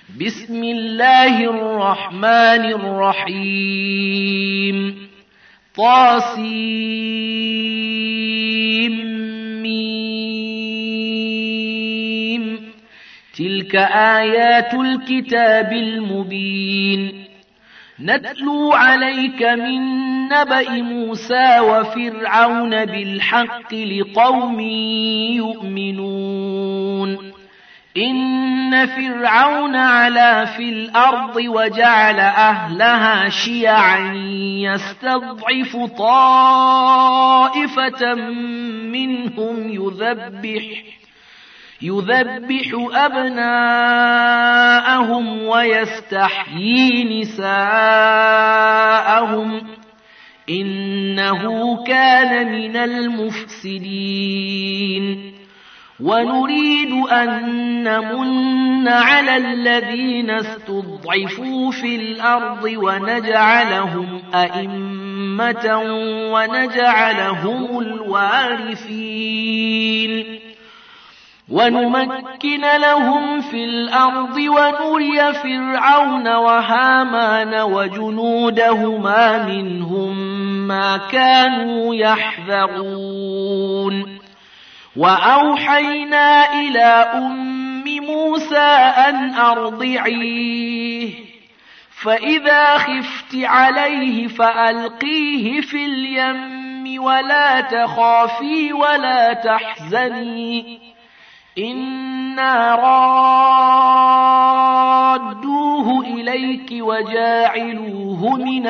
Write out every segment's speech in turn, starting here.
بسم الله الرحمن الرحيم طاسيم تلك آيات الكتاب المبين نتلو عليك من نبأ موسى وفرعون بالحق لقوم يؤمنون إن فرعون علا في الأرض وجعل أهلها شيعا يستضعف طائفة منهم يذبح أبناءهم ويستحيي نساءهم إنه كان من المفسدين ونريد أن نمن على الذين استضعفوا في الأرض ونجعلهم أئمة ونجعلهم الوارثين ونمكن لهم في الأرض ونري فرعون وهامان وجنودهما منهم ما كانوا يحذرون وأوحينا إلى أم موسى أن أرضعيه فإذا خفت عليه فألقيه في اليم ولا تخافي ولا تحزني إنا رادوه إليك وجاعلوه من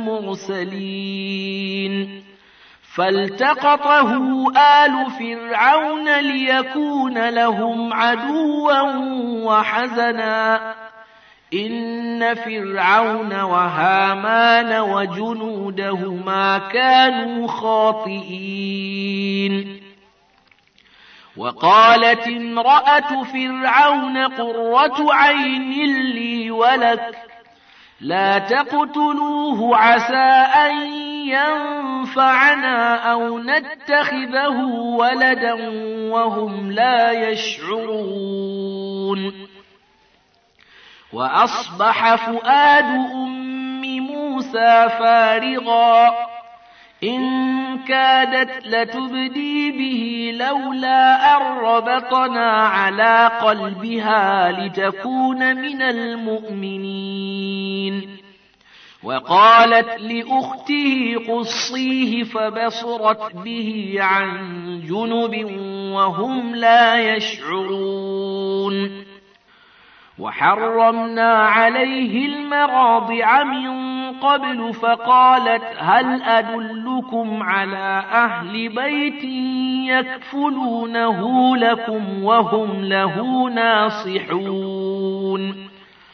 المرسلين فالتقطه آل فرعون ليكون لهم عدوا وحزنا إن فرعون وهامان وجنودهما كانوا خاطئين وقالت امرأة فرعون قرة عين لي ولك لا تقتلوه عسى أن ينفعنا أو نتخذه ولدا وهم لا يشعرون وأصبح فؤاد أم موسى فارغا إن كادت لتبدي به لولا أن ربطنا على قلبها لتكون من المؤمنين وقالت لأخته قصيه فبصرت به عن جنب وهم لا يشعرون وحرمنا عليه المراضع من قبل فقالت هل أدلكم على أهل بيت يكفلونه لكم وهم له ناصحون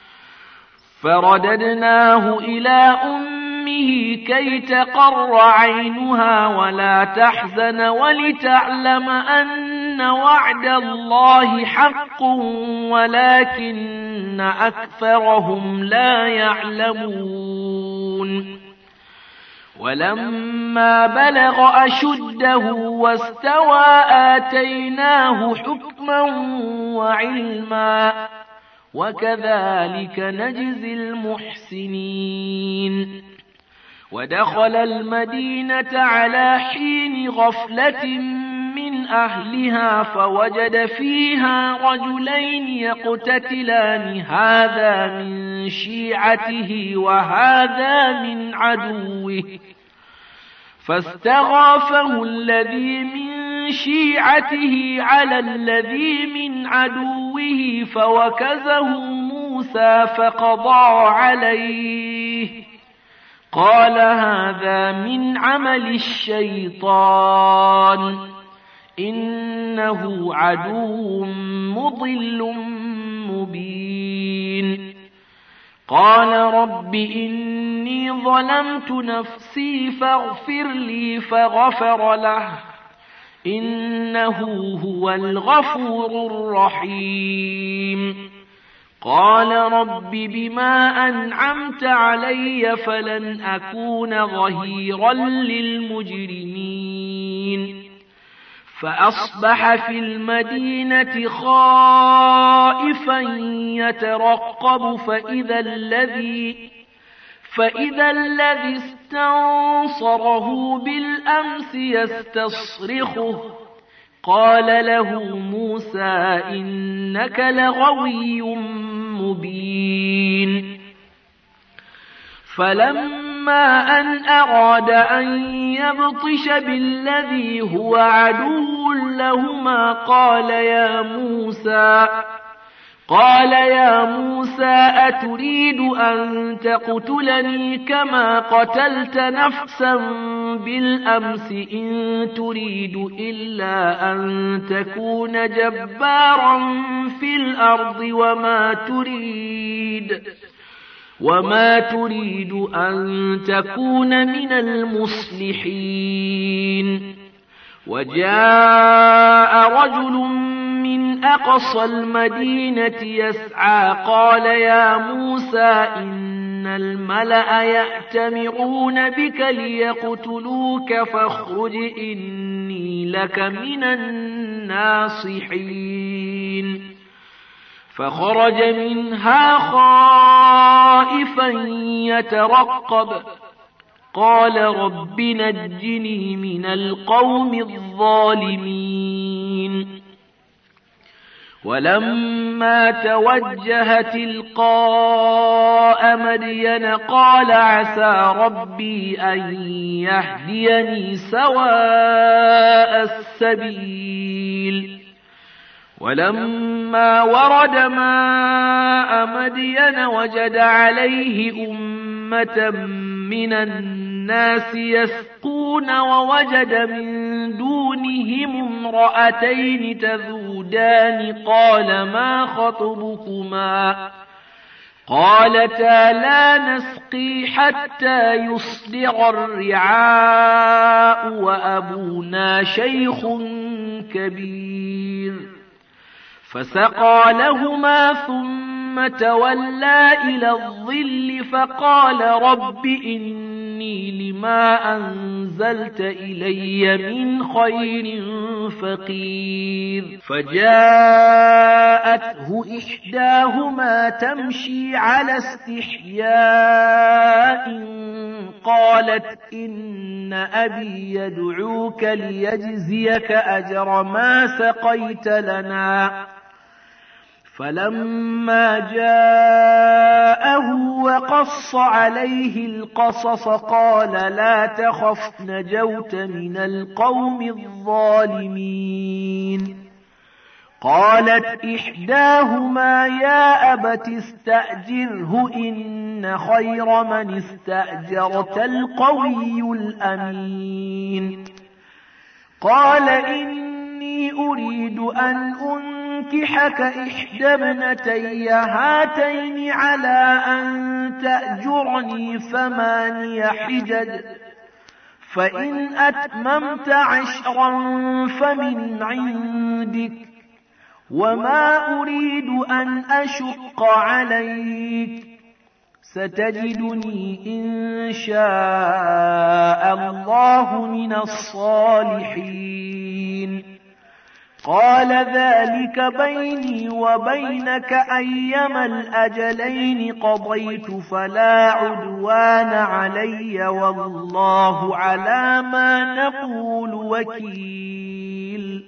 فرددناه إلى أمه كي تقر عينها ولا تحزن ولتعلم أن وعد الله حق ولكن أكثرهم لا يعلمون ولما بلغ أشده واستوى آتيناه حكما وعلما وكذلك نجزي المحسنين ودخل المدينة على حين غفلة من أهلها فوجد فيها رجلين يقتتلان هذا من شيعته وهذا من عدوه فاستغاثه الذي من شيعته على الذي من عدوه فوكزه موسى فقضى عليه قال هذا من عمل الشيطان إنه عدو مضل مبين قال رب إني ظلمت نفسي فاغفر لي فغفر له إنه هو الغفور الرحيم قال رب بما أنعمت علي فلن أكون ظهيرا للمجرمين فأصبح في المدينة خائفا يترقب فإذا الذي استنصره بالأمس يستصرخه قال له موسى إنك لغوي مبين. فلما أن أراد أن يبطش بالذي هو عدو لهما قال يا موسى أتريد أن تقتلني كما قتلت نفسا بالأمس إن تريد إلا أن تكون جبارا في الأرض وما تريد أن تكون من المصلحين. وجاء رجل من أقصى المدينة يسعى قال يا موسى إن الملأ يأتمرون بك ليقتلوك فاخرج إني لك من الناصحين. فخرج منها خائفا يترقب قال رب نجني من القوم الظالمين. ولما توجه تلقاء مدين قال عسى ربي أن يهديني سواء السبيل. ولما ورد ماء مدين وجد عليه أمة من الناس يسقون ووجد من دونهم امرأتين تذودان قال ما خطبكما قالتا لا نسقي حتى يصدر الرعاء وأبونا شيخ كبير. فسقى لهما ثم تولى إلى الظل فقال رب إني لما أنزلت إلي من خير فقير. فجاءته إحداهما تمشي على استحياء قالت إن أبي يدعوك ليجزيك أجر ما سقيت لنا. فلما جاءه وقص عليه القصص قال لا تخف نجوت من القوم الظالمين. قالت إحداهما يا أبت استأجره إن خير من استأجرت القوي الأمين. قال إني أريد أن أنكحك إحدى ابنتي هاتين على أن تأجرني 8 حجج فإن أتممت 10 فمن عندك وما أريد أن أشق عليك ستجدني إن شاء الله من الصالحين. قال ذلك بيني وبينك أيما الأجلين قضيت فلا عدوان علي والله على ما نقول وكيل.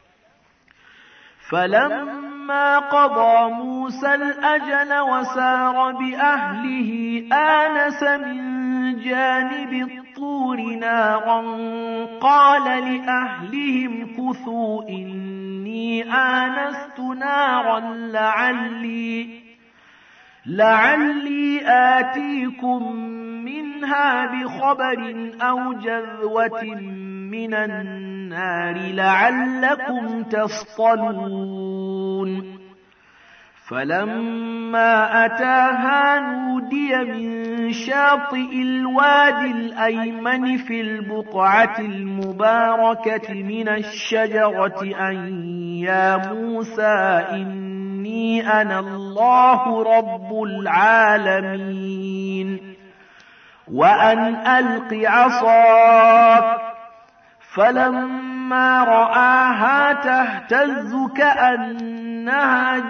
فلما قضى موسى الأجل وسار بأهله آنس من جانب الطور نارا قال لأهلهم كثوا إني آنست نارا لعلي آتيكم منها بخبر أو جذوة من النار لعلكم تصطلون. فلما أتاها نودي من شاطئ الوادي الأيمن في البقعة المباركة من الشجرة أن يا موسى إني أنا الله رب العالمين وأن ألق عصاك. فلما فلما رآها تهتز كأنها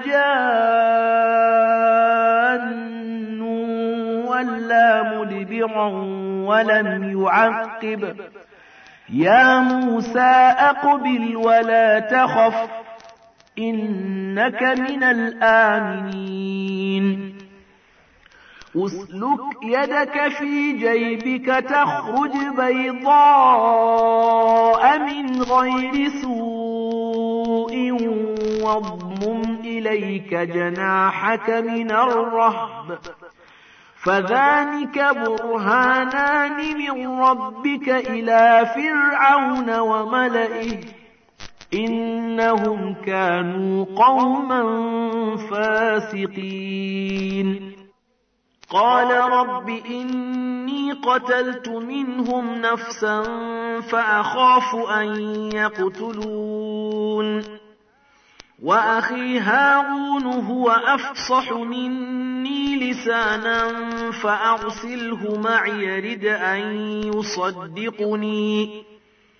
جان ولا مدبرا ولم يعقب يا موسى أقبل ولا تخف إنك من الآمنين أسلك يدك في جيبك تخرج بيضاء من غير سوء واضمم إليك جناحك من الرهب فذلك برهانان من ربك إلى فرعون وملئه إنهم كانوا قوما فاسقين قال رب إني قتلت منهم نفسا فأخاف أن يقتلون وأخي هارون هو أفصح مني لسانا فأرسله معي يرد أن يصدقني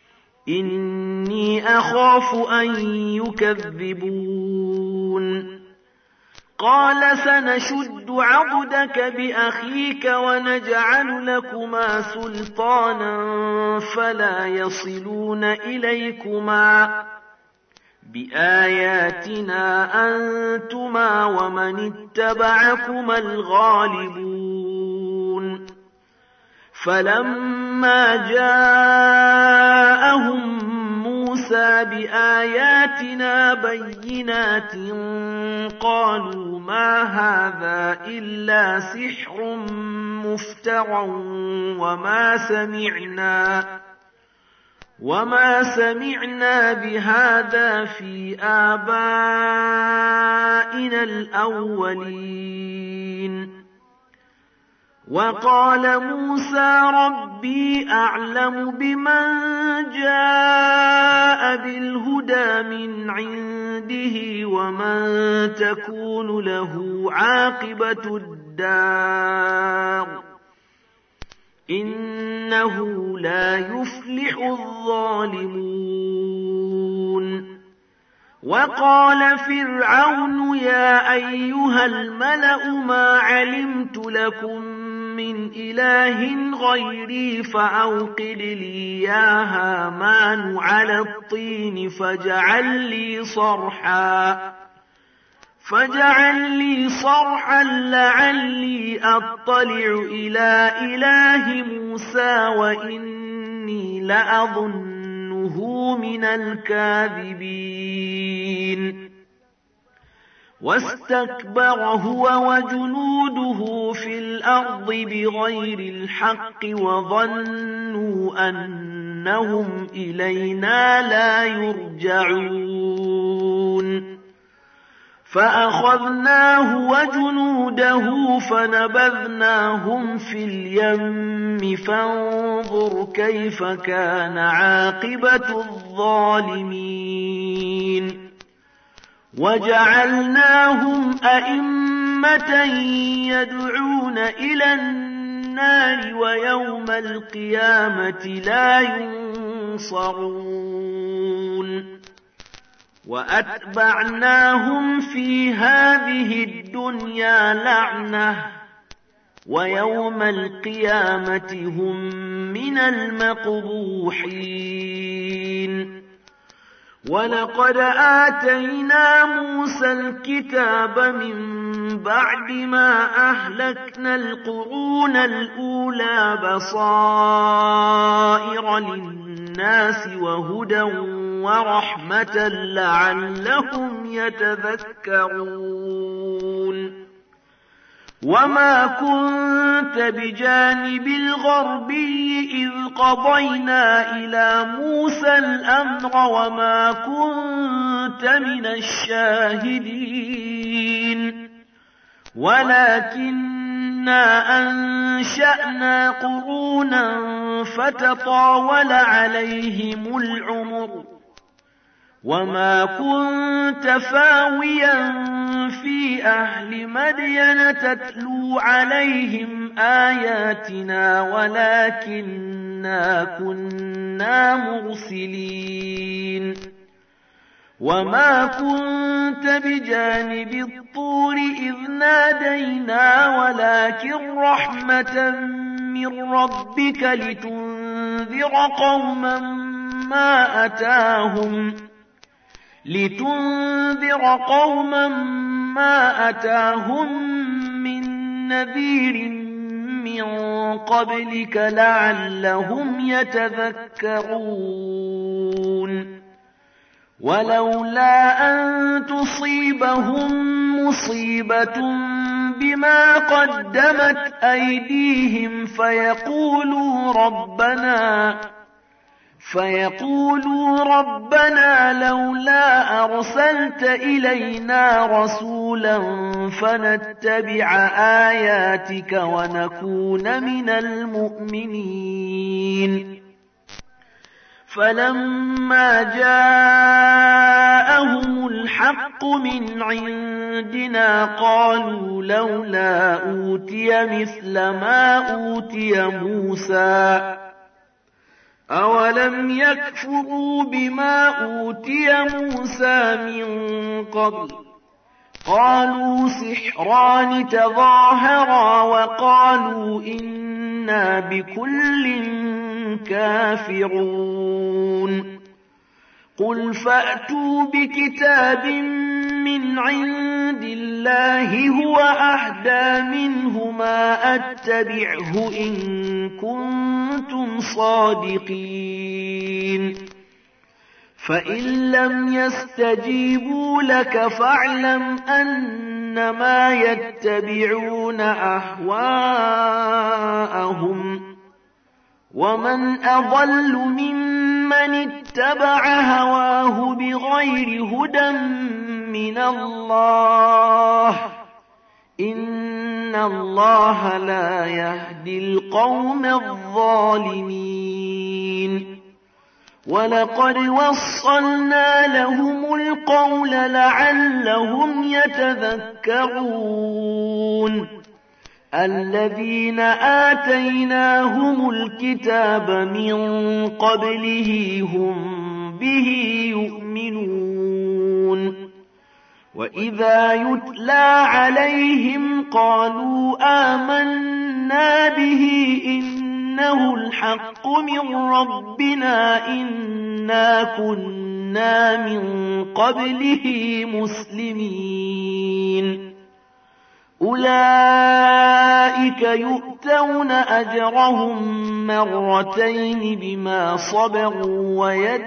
إني أخاف أن يكذبون قال سنشد عضدك بأخيك ونجعل لكما سلطانا فلا يصلون إليكما بآياتنا أنتما ومن اتبعكما الغالبون فلما جاءهم موسى بآياتنا بينات قالوا ما هذا إلا سحر مفترى وما سمعنا بهذا في آبائنا الأولين وقال موسى ربي أعلم بمن جاء بالهدى من عنده ومن تكون له عاقبة الدار إنه لا يفلح الظالمون وقال فرعون يا أيها الملأ ما علمت لكم من إله غيري فأوقد لي يا هامان على الطين فاجعل لي صرحا لعلي أطلع إلى إله موسى وإني لأظنه من الكاذبين واستكبر هو وجنوده في الأرض بغير الحق وظنوا أنهم إلينا لا يرجعون فأخذناه وجنوده فنبذناهم في اليم فانظر كيف كان عاقبة الظالمين وجعلناهم أئمة يدعون إلى النار ويوم القيامة لا ينصرون وأتبعناهم في هذه الدنيا لعنة ويوم القيامة هم من المقبوحين ولقد آتينا موسى الكتاب من بعد ما أهلكنا القرون الأولى بصائر للناس وهدى ورحمة لعلهم يتذكرون وما كنت بجانب الغربي إذ قضينا إلى موسى الأمر وما كنت من الشاهدين ولكننا أنشأنا قرونا فتطاول عليهم العمر وما كنت ثاويا في أهل مدين تتلو عليهم آياتنا إنا كنا مرسلين وما كنت بجانب الطور إذ نادينا ولكن رحمة من ربك لتنذر قوما ما أتاهم من نذير من قبلك لعلهم يتذكرون ولولا أن تصيبهم مصيبة بما قدمت أيديهم فيقولوا ربنا لولا أرسلت إلينا رسولا فنتبع آياتك ونكون من المؤمنين فلما جاءهم الحق من عندنا قالوا لولا أوتي مثل ما أوتي موسى أولم يكفروا بما أوتي موسى من قبل قالوا سحران تظاهرا وقالوا إنا بكل كافرون قل فأتوا بكتاب من عند الله هو أهدى منهما أتبعه إن كنتم صادقين فإن لم يستجيبوا لك فاعلم أنما يتبعون أهواءهم ومن أضل ممن اتبع هواه بغير هدى من الله إن الله لا يهدي القوم الظالمين ولقد وصلنا لهم القول لعلهم يتذكرون الذين آتيناهم الكتاب من قبله هم به يؤمنون وإذا يتلى عليهم قالوا آمنا به إنه الحق من ربنا إنا كنا من قبله مسلمين أولئك يؤتون أجرهم مرتين بما صبروا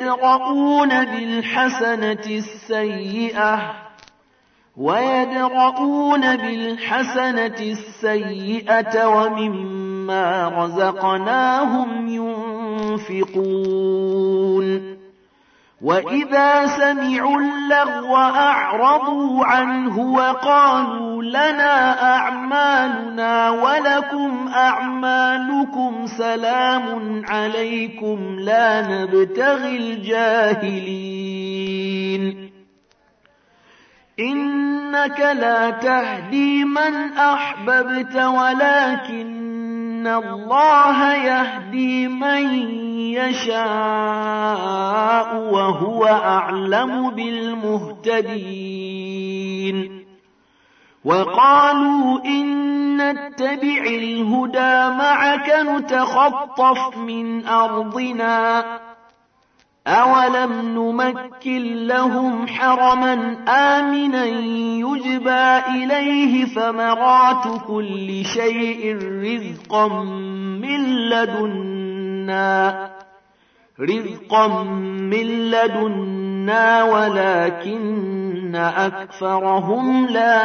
ويدرؤون بالحسنة السيئة ومما رزقناهم ينفقون وإذا سمعوا اللغو أعرضوا عنه وقالوا لنا أعمالنا ولكم أعمالكم سلام عليكم لا نبتغي الجاهلين إنك لا تهدي من أحببت ولكن الله يهدي من يشاء وهو أعلم بالمهتدين وقالوا إن نتبع الهدى معك نتخطف من أرضنا أولم نمكن لهم حرما آمنا يجبى إليه ثمرات كل شيء رزقا من لدنا ولكن أكثرهم لا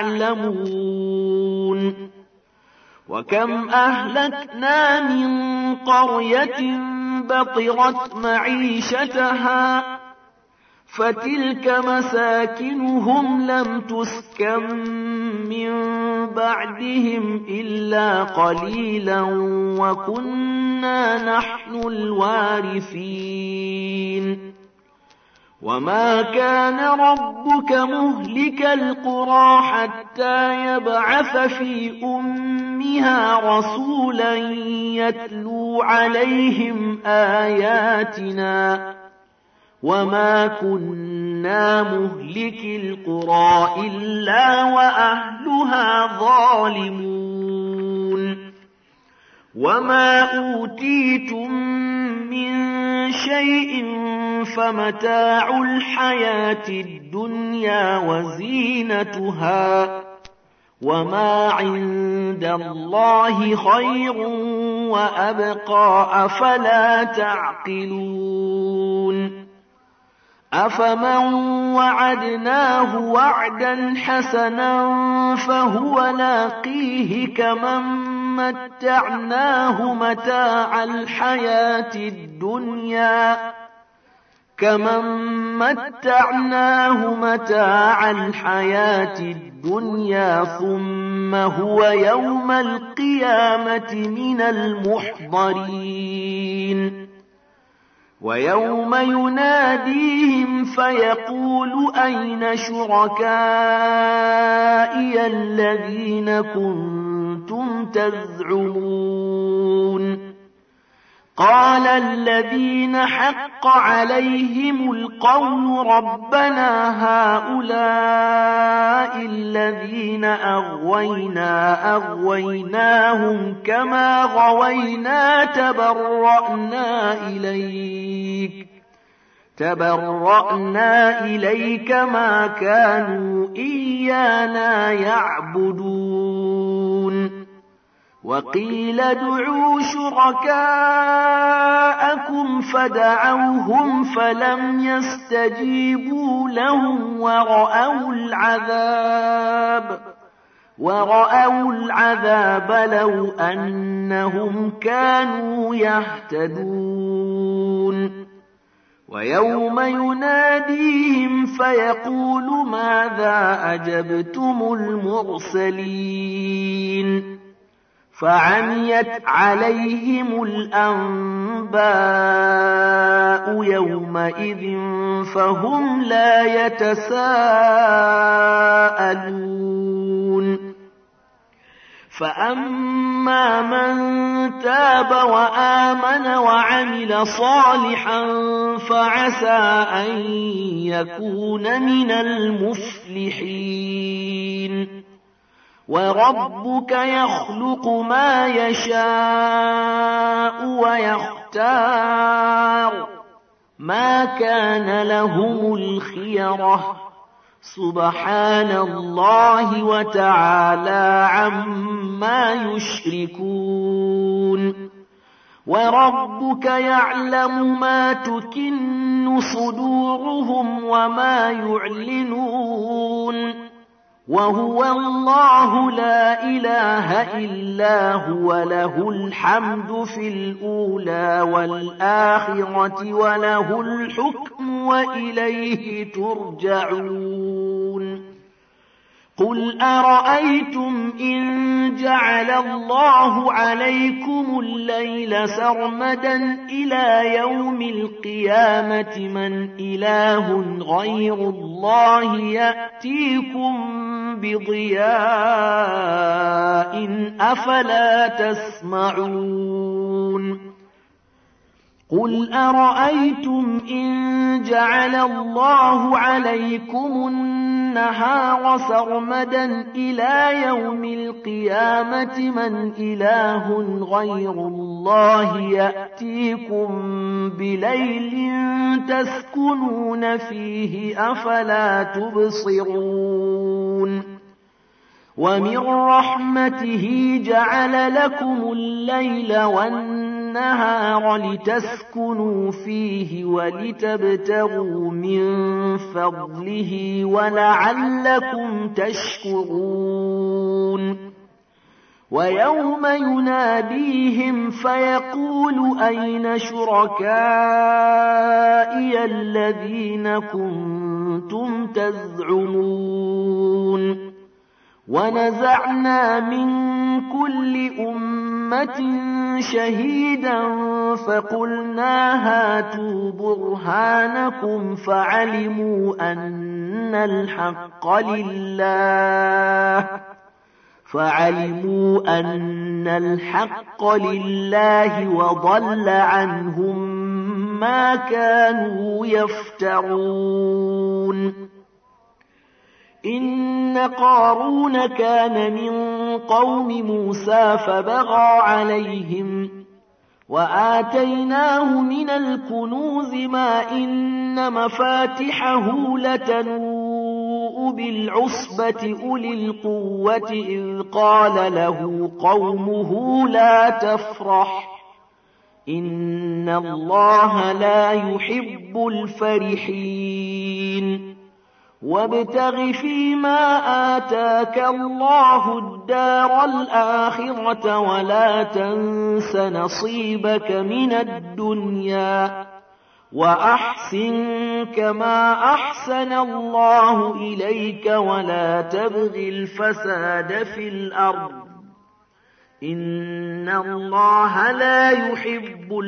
يعلمون وكم أهلكنا من قرية بطرت معيشتها فتلك مساكنهم لم تسكن من بعدهم إلا قليلا وكنا نحن الوارثين وما كان ربك مهلك القرى حتى يبعث في أمها رسولا يتلو عليهم آياتنا وما كنا مهلك القرى إلا وأهلها ظالمون وما أوتيتم من شيء فمتاع الحياة الدنيا وزينتها وما عند الله خير وأبقى أفلا تعقلون أفمن وعدناه وعدا حسنا فهو لاقيه كمن متعناه متاع الحياة الدنيا ثم هو يوم القيامة من المحضرين ويوم يناديهم فيقول أين شركائي الذين كنتم تزعمون قال الذين حق عليهم القول ربنا هؤلاء الذين أغويناهم كما غوينا تبرأنا إليك ما كانوا إيانا يعبدون وقيل ادعوا شركاءكم فدعوهم فلم يستجيبوا لهم ورأوا العذاب لو أنهم كانوا يهتدون ويوم يناديهم فيقول ماذا أجبتم المرسلين فعميت عليهم الأنباء يومئذ فهم لا يتساءلون فأما من تاب وآمن وعمل صالحا فعسى أن يكون من المفلحين وربك يخلق ما يشاء ويختار ما كان لهم الخيرة سبحان الله وتعالى عما يشركون وربك يعلم ما تكن صدورهم وما يعلنون وهو الله لا إله إلا هو له الحمد في الأولى والآخرة وله الحكم وإليه ترجعون قل أرأيتم إن جعل الله عليكم الليل سرمدا إلى يوم القيامة من إله غير الله يأتيكم بضياء أفلا تسمعون قل أرأيتم إن جعل الله عليكم النهار سرمدا إلى يوم القيامة من إله غير الله يأتيكم بليل تسكنون فيه أفلا تبصرون ومن رحمته جعل لكم الليل والنهار لتسكنوا فيه ولتبتغوا من فضله ولعلكم تشكرون ويوم يناديهم فيقول أين شركائي الذين كنتم تزعمون ونزعنا من كل أمة شهيدا فقلنا هاتوا برهانكم فعلموا أن الحق لله وضل عنهم ما كانوا يفترون إن قارون كان من قوم موسى فبغى عليهم وآتيناه من الكنوز ما إن مفاتحه لتنوء بالعصبة أولي القوة إذ قال له قومه لا تفرح إن الله لا يحب الفرحين وابتغ فيما آتاك الله الدار الآخرة ولا تنس نصيبك من الدنيا وأحسن كما أحسن الله إليك ولا تبغ الفساد في الأرض إن الله لا يحب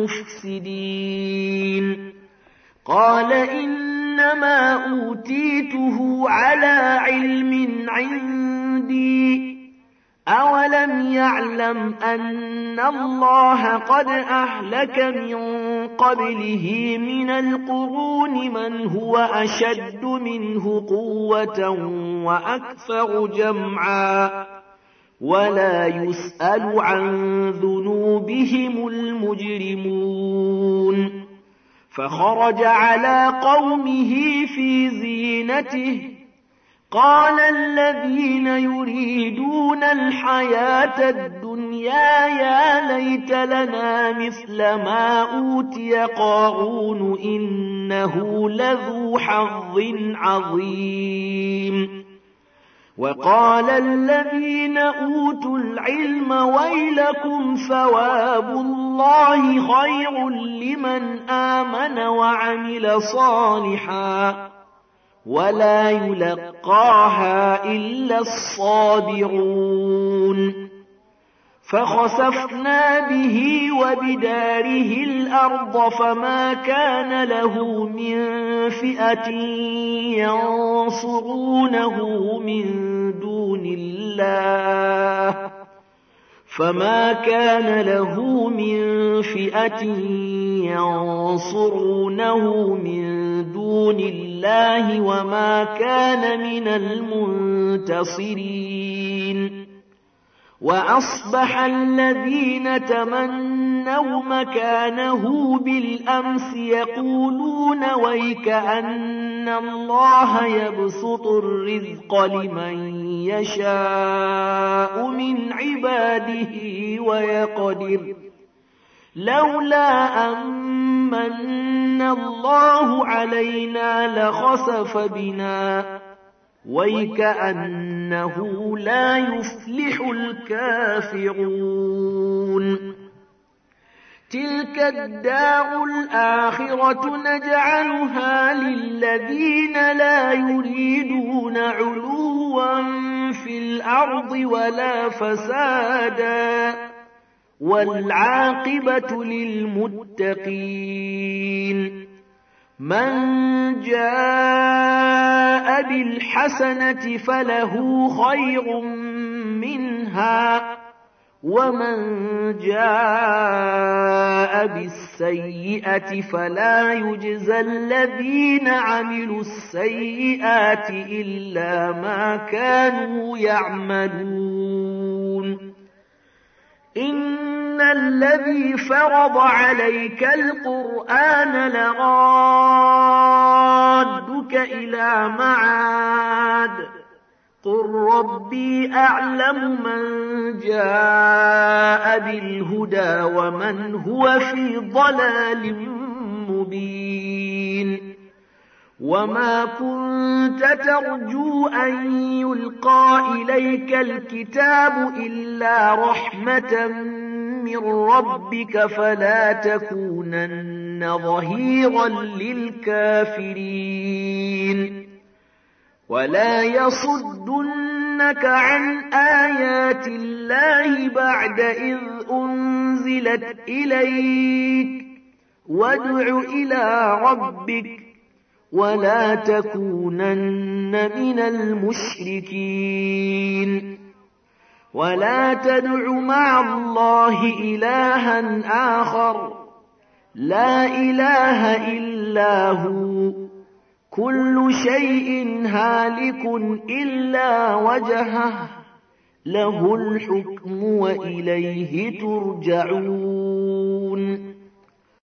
المفسدين قال إنما أوتيته على علم عندي أولم يعلم أن الله قد أهلك من قبله من القرون من هو أشد منه قوة وأكثر جمعا ولا يسأل عن ذنوبهم المجرمون فخرج على قومه في زينته قال الذين يريدون الحياة الدنيا يا ليت لنا مثل ما أوتي قارون إنه لذو حظ عظيم وقال الذين أوتوا العلم ويلكم ثواب الله خير لمن آمن وعمل صالحا ولا يلقاها إلا الصابرون فخسفنا به وبداره الأرض فما كان له من فئة ينصرونه من دون الله وما كان من المنتصرين وأصبح الذين تمنوا مكانه بالأمس يقولون ويك أن الله يبسط الرزق لمن يشاء من عباده ويقدر لولا أمن الله علينا لخسف بنا ويكأنه لا يفلح الكافرون تلك الدار الآخرة نجعلها للذين لا يريدون علوا في الأرض ولا فسادا والعاقبة للمتقين من جاء بالحسنة فله خير منها ومن جاء بالسيئة فلا يجزى الذين عملوا السيئات إلا ما كانوا يعملون إن الذي فرض عليك القرآن لرادك إلى معاد قل ربي أعلم من جاء بالهدى ومن هو في ضلال مبين وما كنت ترجو أن يلقى إليك الكتاب إلا رحمة من ربك فلا تكونن ظهيرا للكافرين ولا يصدن يَسْأَلُونَكَ عَنْ آيَاتِ اللَّهِ بَعْدَ إِذْ أُنْزِلَتْ إِلَيْكَ وَادْعُ إِلَى رَبِّكَ وَلَا تَكُونَنَّ مِنَ الْمُشْرِكِينَ وَلَا تَدْعُ مَعَ اللَّهِ إِلَٰهًا آخَرَ لَا إِلَٰهَ إِلَّا هُوَ كُلُّ شَيْءٍ هَالِكٌ إِلَّا وَجْهَهُ لَهُ الْحُكْمُ وَإِلَيْهِ تُرْجَعُونَ